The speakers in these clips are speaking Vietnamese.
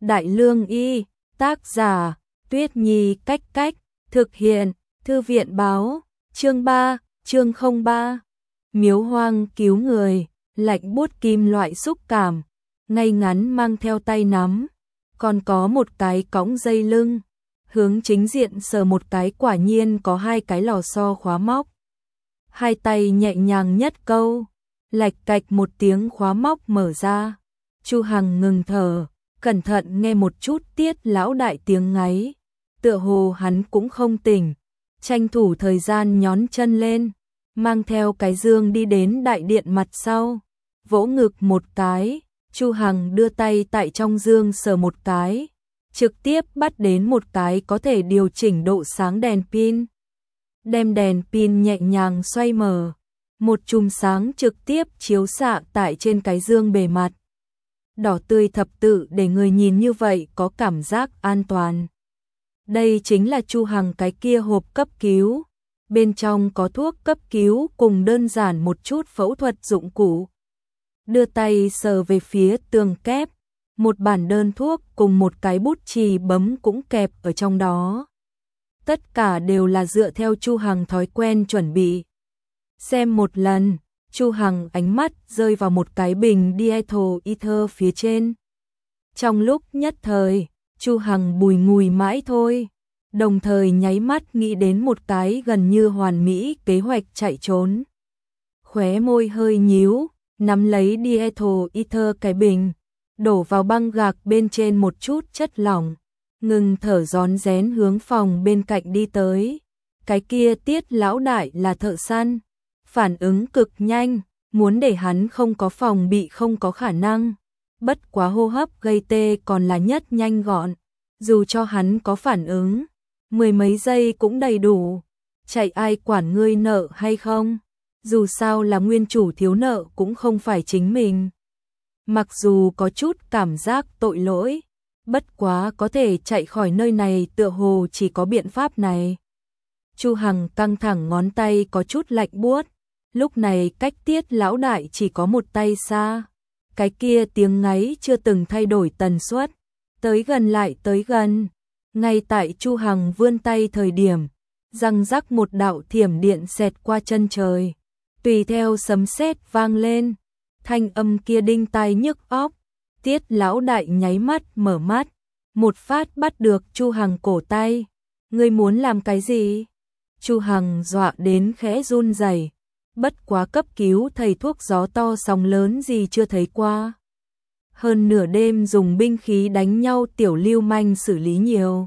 Đại Lương Y, tác giả, Tuyết Nhi Cách Cách, thực hiện, Thư viện báo, chương 3, chương 03. Miếu hoang cứu người, lạnh buốt kim loại xúc cảm, ngay ngắn mang theo tay nắm, còn có một cái cõng dây lưng, hướng chính diện sờ một cái quả nhiên có hai cái lò xo khóa móc. Hai tay nhẹ nhàng nhất câu, lạch cạch một tiếng khóa móc mở ra. Chu Hằng ngừng thở, cẩn thận nghe một chút Tiết lão đại tiếng ngáy, tựa hồ hắn cũng không tỉnh, tranh thủ thời gian nhón chân lên, mang theo cái dương đi đến đại điện mặt sau, vỗ ngực một cái. Chu Hằng đưa tay tại trong dương sờ một cái, trực tiếp bắt đến một cái có thể điều chỉnh độ sáng đèn pin. Đem đèn pin nhẹ nhàng xoay mở, một chùm sáng trực tiếp chiếu xạ tại trên cái dương bề mặt. Đỏ tươi thập tự để người nhìn như vậy có cảm giác an toàn. Đây chính là Chu Hằng cái kia hộp cấp cứu, bên trong có thuốc cấp cứu cùng đơn giản một chút phẫu thuật dụng cụ. Đưa tay sờ về phía tường kép, một bản đơn thuốc cùng một cái bút chì bấm cũng kẹp ở trong đó. Tất cả đều là dựa theo Chu Hằng thói quen chuẩn bị. Xem một lần, Chu Hằng ánh mắt rơi vào một cái bình diethyl ether phía trên. Trong lúc nhất thời, Chu Hằng bùi ngùi mãi thôi, đồng thời nháy mắt nghĩ đến một cái gần như hoàn mỹ kế hoạch chạy trốn. Khóe môi hơi nhíu, nắm lấy diethyl ether cái bình, đổ vào băng gạc bên trên một chút chất lỏng, ngừng thở rón rén hướng phòng bên cạnh đi tới. Cái kia Tiết lão đại là thợ săn, phản ứng cực nhanh, muốn để hắn không có phòng bị không có khả năng. Bất quá hô hấp gây tê còn là nhất nhanh gọn, dù cho hắn có phản ứng, mười mấy giây cũng đầy đủ. Chạy ai quản ngươi nợ hay không? Dù sao là nguyên chủ thiếu nợ cũng không phải chính mình. Mặc dù có chút cảm giác tội lỗi, bất quá có thể chạy khỏi nơi này tựa hồ chỉ có biện pháp này. Chu Hằng căng thẳng ngón tay có chút lạnh buốt, lúc này cách Tiết lão đại chỉ có một tay xa. Cái kia tiếng ngáy chưa từng thay đổi tần suất, tới gần lại tới gần. Ngay tại Chu Hằng vươn tay thời điểm, răng rắc một đạo thiểm điện xẹt qua chân trời, tùy theo sấm sét vang lên, thanh âm kia đinh tai nhức óc. Tiết lão đại nháy mắt mở mắt, một phát bắt được Chu Hằng cổ tay. Ngươi muốn làm cái gì? Chu Hằng dọa đến khẽ run rẩy. Bất quá cấp cứu thầy thuốc gió to sóng lớn gì chưa thấy qua. Hơn nửa đêm dùng binh khí đánh nhau tiểu lưu manh xử lý nhiều.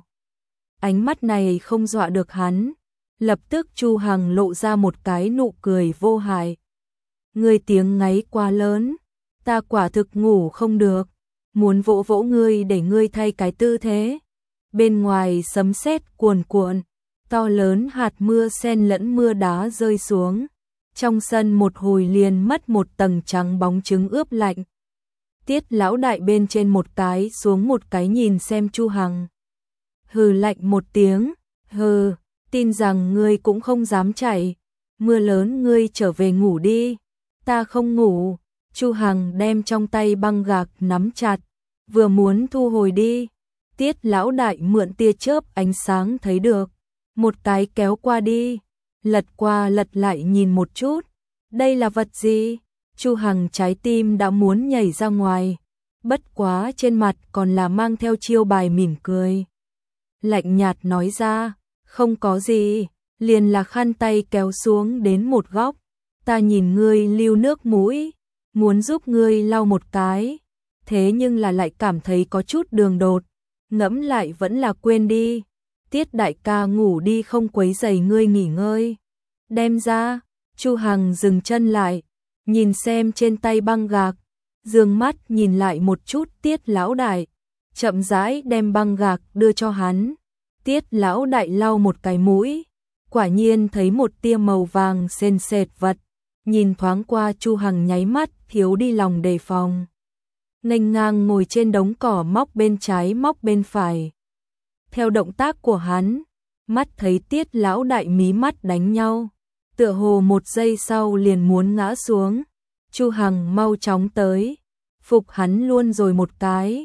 Ánh mắt này không dọa được hắn. Lập tức Chu Hằng lộ ra một cái nụ cười vô hại. Ngươi tiếng ngáy quá lớn, ta quả thực ngủ không được, muốn vỗ vỗ ngươi để ngươi thay cái tư thế. Bên ngoài sấm sét cuồn cuộn, to lớn hạt mưa xen lẫn mưa đá rơi xuống. Trong sân một hồi liền mất một tầng trắng bóng trứng ướp lạnh. Tiết lão đại bên trên một cái xuống một cái nhìn xem Chu Hằng. Hừ lạnh một tiếng, hừ, tin rằng ngươi cũng không dám chạy. Mưa lớn ngươi trở về ngủ đi. Ta không ngủ. Chu Hằng đem trong tay băng gạc nắm chặt, vừa muốn thu hồi đi. Tiết lão đại mượn tia chớp ánh sáng thấy được, một cái kéo qua đi, lật qua lật lại nhìn một chút. Đây là vật gì? Chu Hằng trái tim đã muốn nhảy ra ngoài, bất quá trên mặt còn là mang theo chiêu bài mỉm cười. Lạnh nhạt nói ra, không có gì, liền là khăn tay kéo xuống đến một góc. Ta nhìn ngươi lưu nước mũi, muốn giúp ngươi lau một cái, thế nhưng là lại cảm thấy có chút đường đột, ngẫm lại vẫn là quên đi. Tiết đại ca ngủ đi không quấy rầy ngươi nghỉ ngơi. Đem ra. Chu Hằng dừng chân lại, nhìn xem trên tay băng gạc, dương mắt nhìn lại một chút Tiết lão đại, chậm rãi đem băng gạc đưa cho hắn. Tiết lão đại lau một cái mũi, quả nhiên thấy một tia màu vàng sền sệt vật, nhìn thoáng qua Chu Hằng nháy mắt thiếu đi lòng đề phòng. Nghênh ngang ngồi trên đống cỏ móc bên trái móc bên phải. Theo động tác của hắn, mắt thấy Tiết lão đại mí mắt đánh nhau, tựa hồ một giây sau liền muốn ngã xuống. Chu Hằng mau chóng tới, phục hắn luôn rồi một cái.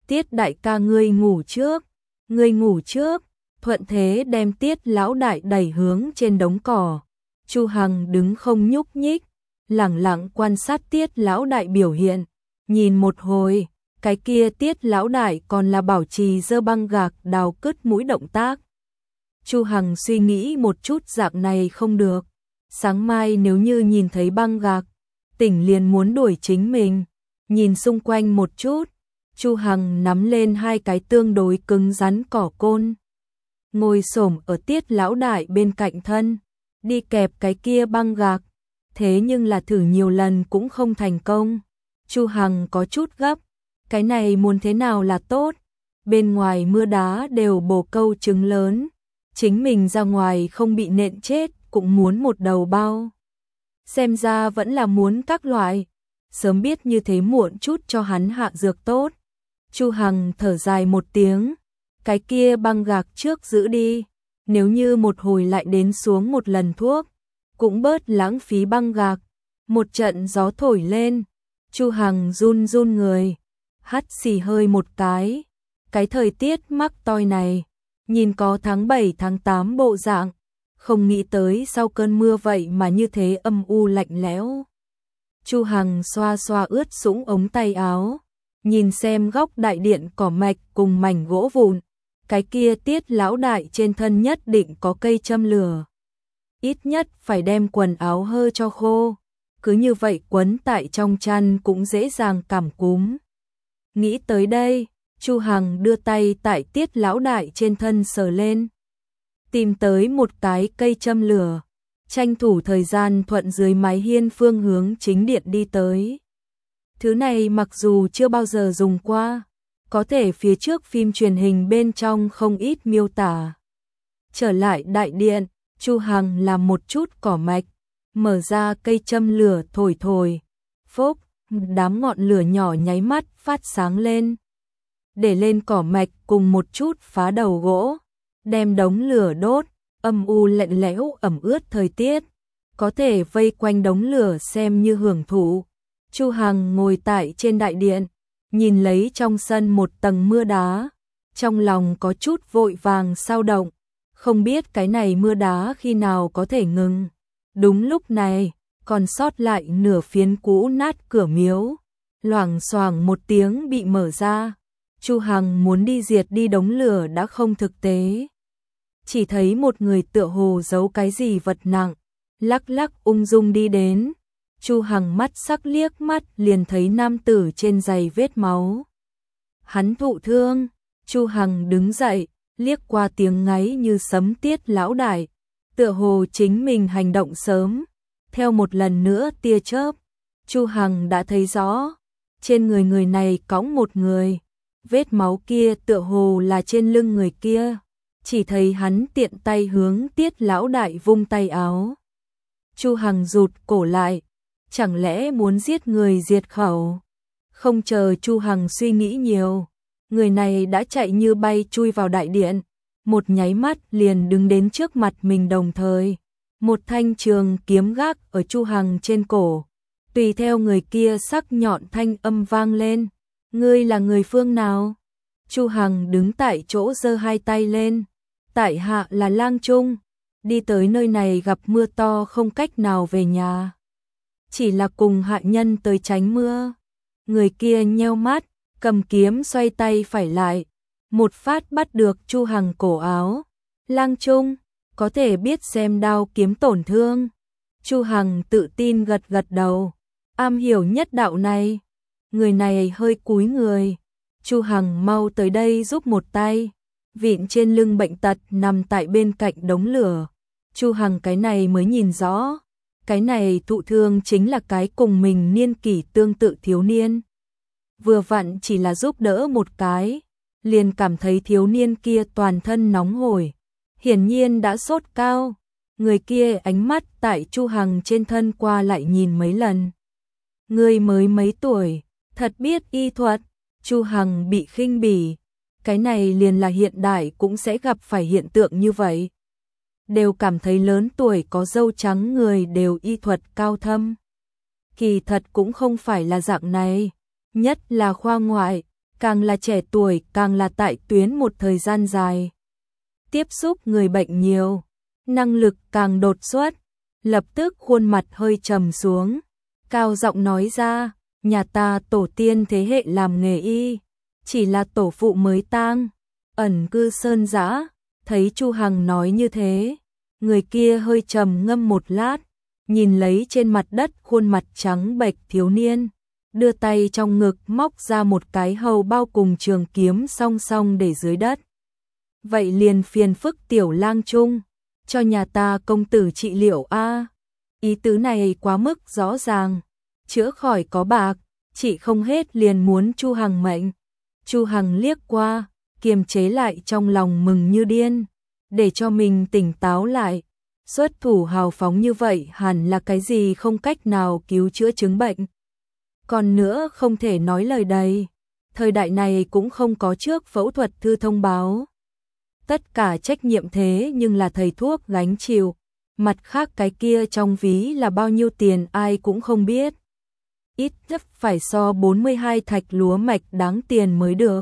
Tiết đại ca ngươi ngủ trước, ngươi ngủ trước, thuận thế đem Tiết lão đại đẩy hướng trên đống cỏ. Chu Hằng đứng không nhúc nhích, lẳng lặng quan sát Tiết lão đại biểu hiện, nhìn một hồi, cái kia Tiết lão đại còn là bảo trì giơ băng gạc đào cứt mũi động tác. Chu Hằng suy nghĩ một chút, dạng này không được, sáng mai nếu như nhìn thấy băng gạc, tỉnh liền muốn đuổi chính mình. Nhìn xung quanh một chút, Chu Hằng nắm lên hai cái tương đối cứng rắn cỏ côn, ngồi xổm ở Tiết lão đại bên cạnh thân, đi kẹp cái kia băng gạc, thế nhưng là thử nhiều lần cũng không thành công. Chu Hằng có chút gấp, cái này muốn thế nào là tốt, bên ngoài mưa đá đều bồ câu trứng lớn, chính mình ra ngoài không bị nện chết cũng muốn một đầu bao. Xem ra vẫn là muốn các loại, sớm biết như thế muộn chút cho hắn hạ dược tốt. Chu Hằng thở dài một tiếng, cái kia băng gạc trước giữ đi, nếu như một hồi lại đến xuống một lần thuốc, cũng bớt lãng phí băng gạc. Một trận gió thổi lên, Chu Hằng run run người, hắt xì hơi một cái thời tiết mắc toi này, nhìn có tháng 7 tháng 8 bộ dạng, không nghĩ tới sau cơn mưa vậy mà như thế âm u lạnh lẽo. Chu Hằng xoa xoa ướt sũng ống tay áo, nhìn xem góc đại điện cỏ mạch cùng mảnh gỗ vụn, cái kia Tiết lão đại trên thân nhất định có cây châm lửa. Ít nhất phải đem quần áo hơ cho khô, cứ như vậy quấn tại trong chăn cũng dễ dàng cảm cúm. Nghĩ tới đây, Chu Hằng đưa tay tại Tiết lão đại trên thân sờ lên, tìm tới một cái cây châm lửa, tranh thủ thời gian thuận dưới mái hiên phương hướng chính điện đi tới. Thứ này mặc dù chưa bao giờ dùng qua, có thể phía trước phim truyền hình bên trong không ít miêu tả. Trở lại đại điện, Chu Hằng làm một chút cỏ mạch, mở ra cây châm lửa thổi thổi, phốc, đám ngọn lửa nhỏ nháy mắt phát sáng lên. Để lên cỏ mạch cùng một chút phá đầu gỗ, đem đống lửa đốt, âm u lạnh lẽo ẩm ướt thời tiết, có thể vây quanh đống lửa xem như hưởng thụ. Chu Hằng ngồi tại trên đại điện, nhìn lấy trong sân một tầng mưa đá, trong lòng có chút vội vàng xao động, không biết cái này mưa đá khi nào có thể ngừng. Đúng lúc này, còn sót lại nửa phiến cũ nát cửa miếu, loảng xoảng một tiếng bị mở ra. Chu Hằng muốn đi diệt đi đống lửa đã không thực tế. Chỉ thấy một người tựa hồ giấu cái gì vật nặng, lắc lắc ung dung đi đến. Chu Hằng mắt sắc liếc mắt liền thấy nam tử trên giày vết máu. Hắn thụ thương. Chu Hằng đứng dậy, liếc qua tiếng ngáy như sấm Tiết lão đại, tựa hồ chính mình hành động sớm. Theo một lần nữa tia chớp, Chu Hằng đã thấy rõ, trên người người này cõng một người, vết máu kia tựa hồ là trên lưng người kia. Chỉ thấy hắn tiện tay hướng Tiết lão đại vung tay áo. Chu Hằng rụt cổ lại, chẳng lẽ muốn giết người diệt khẩu? Không chờ Chu Hằng suy nghĩ nhiều, người này đã chạy như bay chui vào đại điện, một nháy mắt liền đứng đến trước mặt mình, đồng thời một thanh trường kiếm gác ở Chu Hằng trên cổ. Tùy theo người kia sắc nhọn thanh âm vang lên, ngươi là người phương nào? Chu Hằng đứng tại chỗ giơ hai tay lên, tại hạ là Lang Trung, đi tới nơi này gặp mưa to không cách nào về nhà, chỉ là cùng hạ nhân tới tránh mưa. Người kia nheo mắt, cầm kiếm xoay tay phải lại, một phát bắt được Chu Hằng cổ áo. Lang Trung, có thể biết xem đao kiếm tổn thương? Chu Hằng tự tin gật gật đầu, am hiểu nhất đạo này. Người này hơi cúi người, Chu Hằng mau tới đây giúp một tay, vịn trên lưng bệnh tật nằm tại bên cạnh đống lửa. Chu Hằng cái này mới nhìn rõ, cái này thụ thương chính là cái cùng mình niên kỷ tương tự thiếu niên. Vừa vặn chỉ là giúp đỡ một cái, liền cảm thấy thiếu niên kia toàn thân nóng hổi, hiển nhiên đã sốt cao. Người kia ánh mắt tại Chu Hằng trên thân qua lại nhìn mấy lần. Ngươi mới mấy tuổi, thật biết y thuật? Chu Hằng bị khinh bỉ, cái này liền là hiện đại cũng sẽ gặp phải hiện tượng như vậy. Đều cảm thấy lớn tuổi có râu trắng người đều y thuật cao thâm. Kỳ thật cũng không phải là dạng này, nhất là khoa ngoại, càng là trẻ tuổi càng là tại tuyến một thời gian dài. Tiếp xúc người bệnh nhiều, năng lực càng đột xuất, lập tức khuôn mặt hơi trầm xuống, cao giọng nói ra, nhà ta tổ tiên thế hệ làm nghề y, chỉ là tổ phụ mới tang, ẩn cư sơn dã. Thấy Chu Hằng nói như thế, người kia hơi trầm ngâm một lát, nhìn lấy trên mặt đất khuôn mặt trắng bệch thiếu niên, đưa tay trong ngực móc ra một cái hầu bao cùng trường kiếm song song để dưới đất. Vậy liền phiền phức tiểu lang trung, cho nhà ta công tử trị liệu a. Ý tứ này quá mức rõ ràng, chữa khỏi có bạc, trị không hết liền muốn Chu Hằng mệnh. Chu Hằng liếc qua, kiềm chế lại trong lòng mừng như điên, để cho mình tỉnh táo lại. Xuất thủ hào phóng như vậy hẳn là cái gì không cách nào cứu chữa chứng bệnh. Còn nữa không thể nói lời đầy, thời đại này cũng không có trước phẫu thuật thư thông báo. Tất cả trách nhiệm thế nhưng là thầy thuốc gánh chịu, mặt khác cái kia trong ví là bao nhiêu tiền ai cũng không biết. Ít nhất phải so 42 thạch lúa mạch đáng tiền mới được.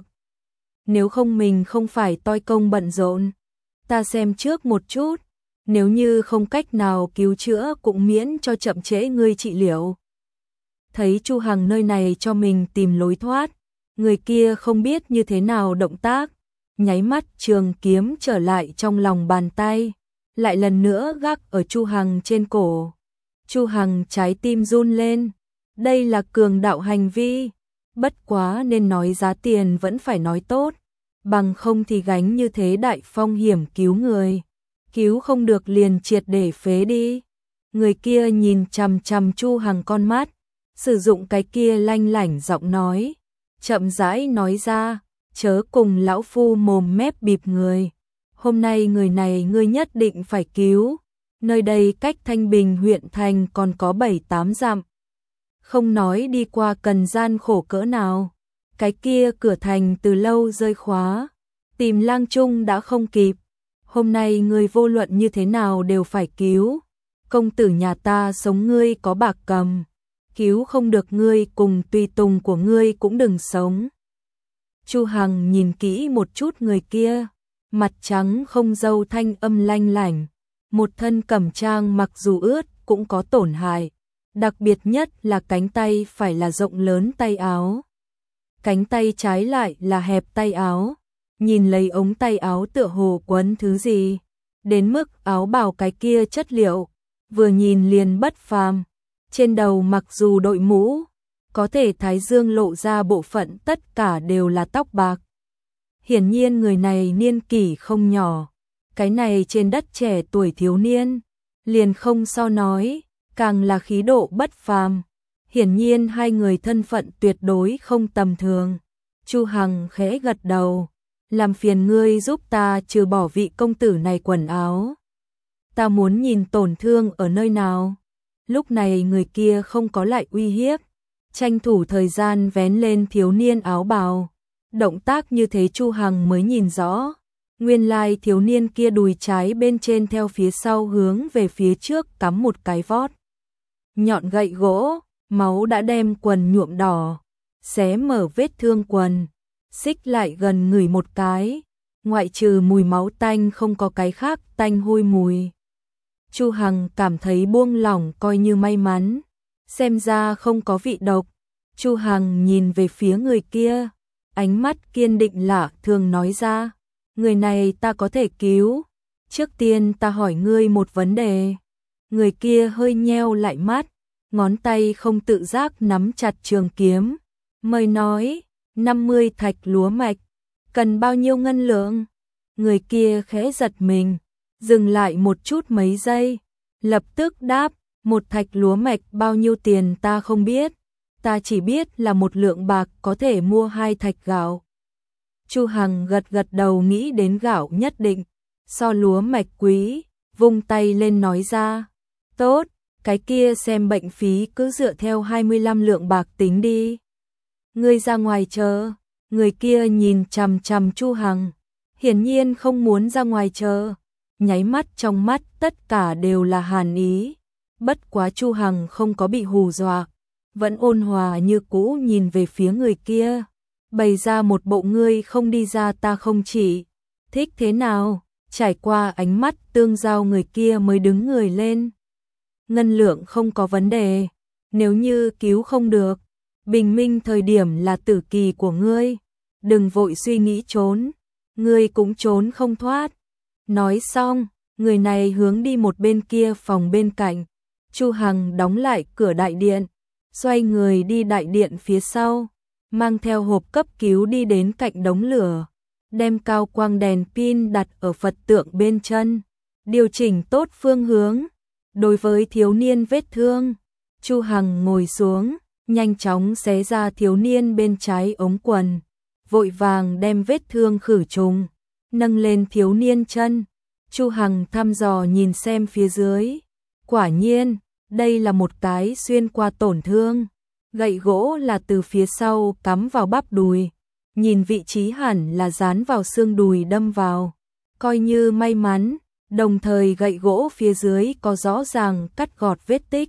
Nếu không mình không phải toi công bận rộn. Ta xem trước một chút, nếu như không cách nào cứu chữa cũng miễn cho chậm trễ ngươi trị liệu. Thấy Chu Hằng nơi này cho mình tìm lối thoát, người kia không biết như thế nào động tác, nháy mắt trường kiếm trở lại trong lòng bàn tay, lại lần nữa gác ở Chu Hằng trên cổ. Chu Hằng trái tim run lên, đây là cường đạo hành vi, bất quá nên nói giá tiền vẫn phải nói tốt, bằng không thì gánh như thế đại phong hiểm cứu người, cứu không được liền triệt để phế đi. Người kia nhìn chằm chằm Chu Hằng con mắt, sử dụng cái kia lanh lảnh giọng nói, chậm rãi nói ra, chớ cùng lão phu mồm mép bịp người. Hôm nay người này ngươi nhất định phải cứu. Nơi đây cách Thanh Bình huyện thành còn có 7-8 dặm. Không nói đi qua cần gian khổ cỡ nào. Cái kia cửa thành từ lâu rơi khóa. Tìm lang trung đã không kịp. Hôm nay ngươi vô luận như thế nào đều phải cứu. Công tử nhà ta sống ngươi có bạc cầm. Cứu không được ngươi cùng tùy tùng của ngươi cũng đừng sống. Chu Hằng nhìn kỹ một chút người kia, mặt trắng không râu thanh âm lanh lảnh, một thân cẩm trang mặc dù ướt cũng có tổn hại, đặc biệt nhất là cánh tay phải là rộng lớn tay áo. Cánh tay trái lại là hẹp tay áo, nhìn lấy ống tay áo tựa hồ quấn thứ gì, đến mức áo bào cái kia chất liệu, vừa nhìn liền bất phàm. Trên đầu mặc dù đội mũ, có thể thái dương lộ ra bộ phận tất cả đều là tóc bạc. Hiển nhiên người này niên kỷ không nhỏ, cái này trên đất trẻ tuổi thiếu niên, liền không so nói, càng là khí độ bất phàm. Hiển nhiên hai người thân phận tuyệt đối không tầm thường. Chu Hằng khẽ gật đầu, làm phiền ngươi giúp ta trừ bỏ vị công tử này quần áo. Ta muốn nhìn tổn thương ở nơi nào. Lúc này người kia không có lại uy hiếp, tranh thủ thời gian vén lên thiếu niên áo bào. Động tác như thế Chu Hằng mới nhìn rõ, nguyên lai thiếu niên kia đùi trái bên trên theo phía sau hướng về phía trước cắm một cái vót nhọn gậy gỗ, máu đã đem quần nhuộm đỏ, xé mở vết thương quần, xích lại gần ngửi một cái, ngoại trừ mùi máu tanh không có cái khác tanh hôi mùi. Chu Hằng cảm thấy buông lỏng coi như may mắn, xem ra không có vị độc. Chu Hằng nhìn về phía người kia, ánh mắt kiên định lạ thường nói ra, người này ta có thể cứu, trước tiên ta hỏi ngươi một vấn đề. Người kia hơi nheo lại mắt, ngón tay không tự giác nắm chặt trường kiếm, mời nói, 50 thạch lúa mạch, cần bao nhiêu ngân lượng? Người kia khẽ giật mình, dừng lại một chút mấy giây, lập tức đáp, một thạch lúa mạch bao nhiêu tiền ta không biết, ta chỉ biết là một lượng bạc có thể mua 2 thạch gạo. Chu Hằng gật gật đầu nghĩ đến gạo nhất định, so lúa mạch quý, vung tay lên nói ra, tốt, cái kia xem bệnh phí cứ dựa theo 25 lượng bạc tính đi. Ngươi ra ngoài chờ. Người kia nhìn chằm chằm Chu Hằng, hiển nhiên không muốn ra ngoài chờ, nháy mắt trong mắt tất cả đều là hàn ý. Bất quá Chu Hằng không có bị hù dọa, vẫn ôn hòa như cũ nhìn về phía người kia. bày ra một bộ ngươi không đi ra ta không chỉ, thích thế nào, trải qua ánh mắt tương giao người kia mới đứng người lên. Ngân Lượng không có vấn đề, nếu như cứu không được, bình minh thời điểm là tử kỳ của ngươi, đừng vội suy nghĩ trốn, ngươi cũng trốn không thoát. Nói xong, người này hướng đi một bên kia phòng bên cạnh, Chu Hằng đóng lại cửa đại điện, xoay người đi đại điện phía sau, mang theo hộp cấp cứu đi đến cạnh đống lửa, đem cao quang đèn pin đặt ở Phật tượng bên chân, điều chỉnh tốt phương hướng. Đối với thiếu niên vết thương, Chu Hằng ngồi xuống, nhanh chóng xé ra thiếu niên bên trái ống quần, vội vàng đem vết thương khử trùng, nâng lên thiếu niên chân. Chu Hằng thăm dò nhìn xem phía dưới, quả nhiên, đây là một cái xuyên qua tổn thương, gậy gỗ là từ phía sau cắm vào bắp đùi, nhìn vị trí hẳn là dán vào xương đùi đâm vào, coi như may mắn, đồng thời gậy gỗ phía dưới có rõ ràng cắt gọt vết tích.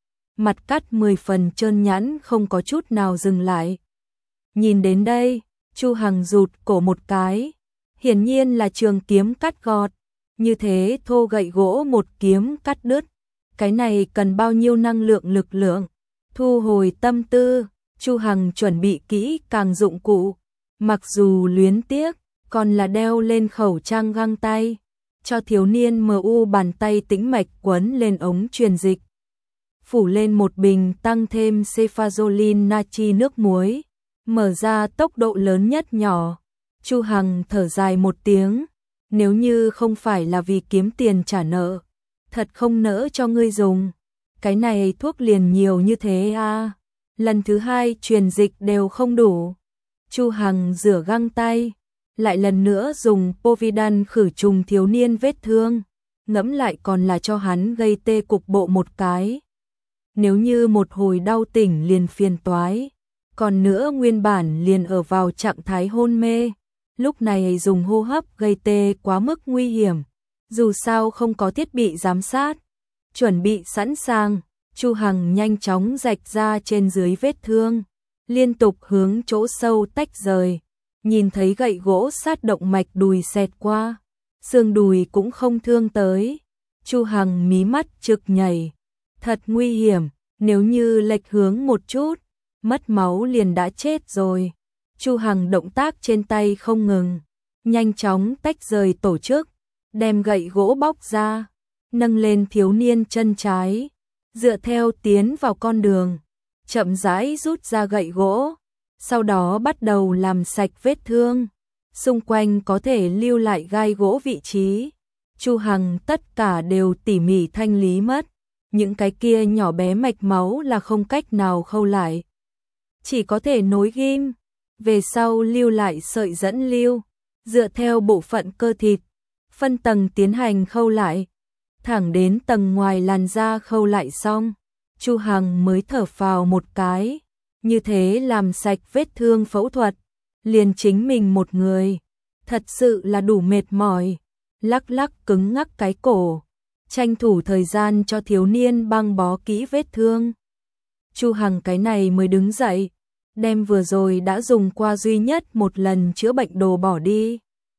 Mặt cắt 10 phần trơn nhẵn không có chút nào dừng lại. Nhìn đến đây, Chu Hằng rụt cổ một cái, hiển nhiên là trường kiếm cắt gọt, như thế thô gậy gỗ một kiếm cắt đứt, cái này cần bao nhiêu năng lượng lực lượng. Thu hồi tâm tư, Chu Hằng chuẩn bị kỹ càng dụng cụ, mặc dù luyến tiếc, còn là đeo lên khẩu trang găng tay, cho thiếu niên MU bàn tay tĩnh mạch quấn lên ống truyền dịch. Phủ lên một bình tăng thêm cefazolin natri nước muối, mở ra tốc độ lớn nhất nhỏ. Chu Hằng thở dài một tiếng, nếu như không phải là vì kiếm tiền trả nợ, thật không nỡ cho ngươi dùng. Cái này thuốc liền nhiều như thế à, lần thứ hai truyền dịch đều không đủ. Chu Hằng rửa găng tay, lại lần nữa dùng Povidone khử trùng thiếu niên vết thương, ngẫm lại còn là cho hắn gây tê cục bộ một cái. Nếu như một hồi đau tỉnh liền phiền toái, còn nữa nguyên bản liền ở vào trạng thái hôn mê, lúc này dùng hô hấp gây tê quá mức nguy hiểm, dù sao không có thiết bị giám sát. Chuẩn bị sẵn sàng, Chu Hằng nhanh chóng rạch ra trên dưới vết thương, liên tục hướng chỗ sâu tách rời, nhìn thấy gậy gỗ sát động mạch đùi xẹt qua, xương đùi cũng không thương tới. Chu Hằng mí mắt trực nhảy, thật nguy hiểm, nếu như lệch hướng một chút, mất máu liền đã chết rồi. Chu Hằng động tác trên tay không ngừng, nhanh chóng tách rời tổ chức, đem gậy gỗ bóc ra, nâng lên thiếu niên chân trái, dựa theo tiến vào con đường, chậm rãi rút ra gậy gỗ, sau đó bắt đầu làm sạch vết thương, xung quanh có thể lưu lại gai gỗ vị trí. Chu Hằng tất cả đều tỉ mỉ thanh lý mất, những cái kia nhỏ bé mạch máu là không cách nào khâu lại, chỉ có thể nối ghim, về sau lưu lại sợi dẫn lưu, dựa theo bộ phận cơ thịt, phân tầng tiến hành khâu lại, thẳng đến tầng ngoài làn da khâu lại xong, Chu Hằng mới thở phào một cái, như thế làm sạch vết thương phẫu thuật, liền chính mình một người, thật sự là đủ mệt mỏi, lắc lắc cứng ngắc cái cổ, tranh thủ thời gian cho thiếu niên băng bó kỹ vết thương. Chu Hằng cái này mới đứng dậy, đem vừa rồi đã dùng qua duy nhất một lần chữa bệnh đồ bỏ đi.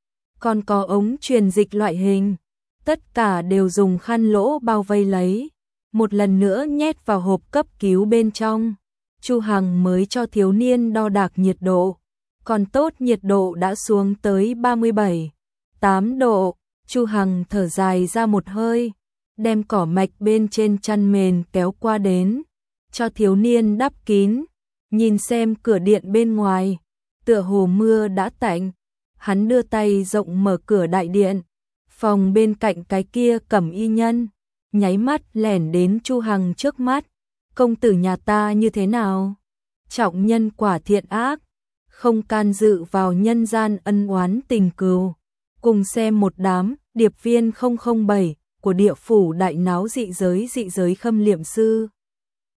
Còn có ống truyền dịch loại hình, tất cả đều dùng khăn lỗ bao vây lấy, một lần nữa nhét vào hộp cấp cứu bên trong. Chu Hằng mới cho thiếu niên đo đạc nhiệt độ, còn tốt nhiệt độ đã xuống tới 37,8 độ. Chu Hằng thở dài ra một hơi, đem cỏ mạch bên trên chăn mền kéo qua đến, cho thiếu niên đắp kín, nhìn xem cửa điện bên ngoài, tựa hồ mưa đã tạnh, hắn đưa tay rộng mở cửa đại điện, phòng bên cạnh cái kia cẩm y nhân, nháy mắt lẻn đến Chu Hằng trước mắt, công tử nhà ta như thế nào? Trọng nhân quả thiện ác, không can dự vào nhân gian ân oán tình cừu, cùng xem một đám điệp viên 007 của địa phủ đại náo dị giới khâm liệm sư.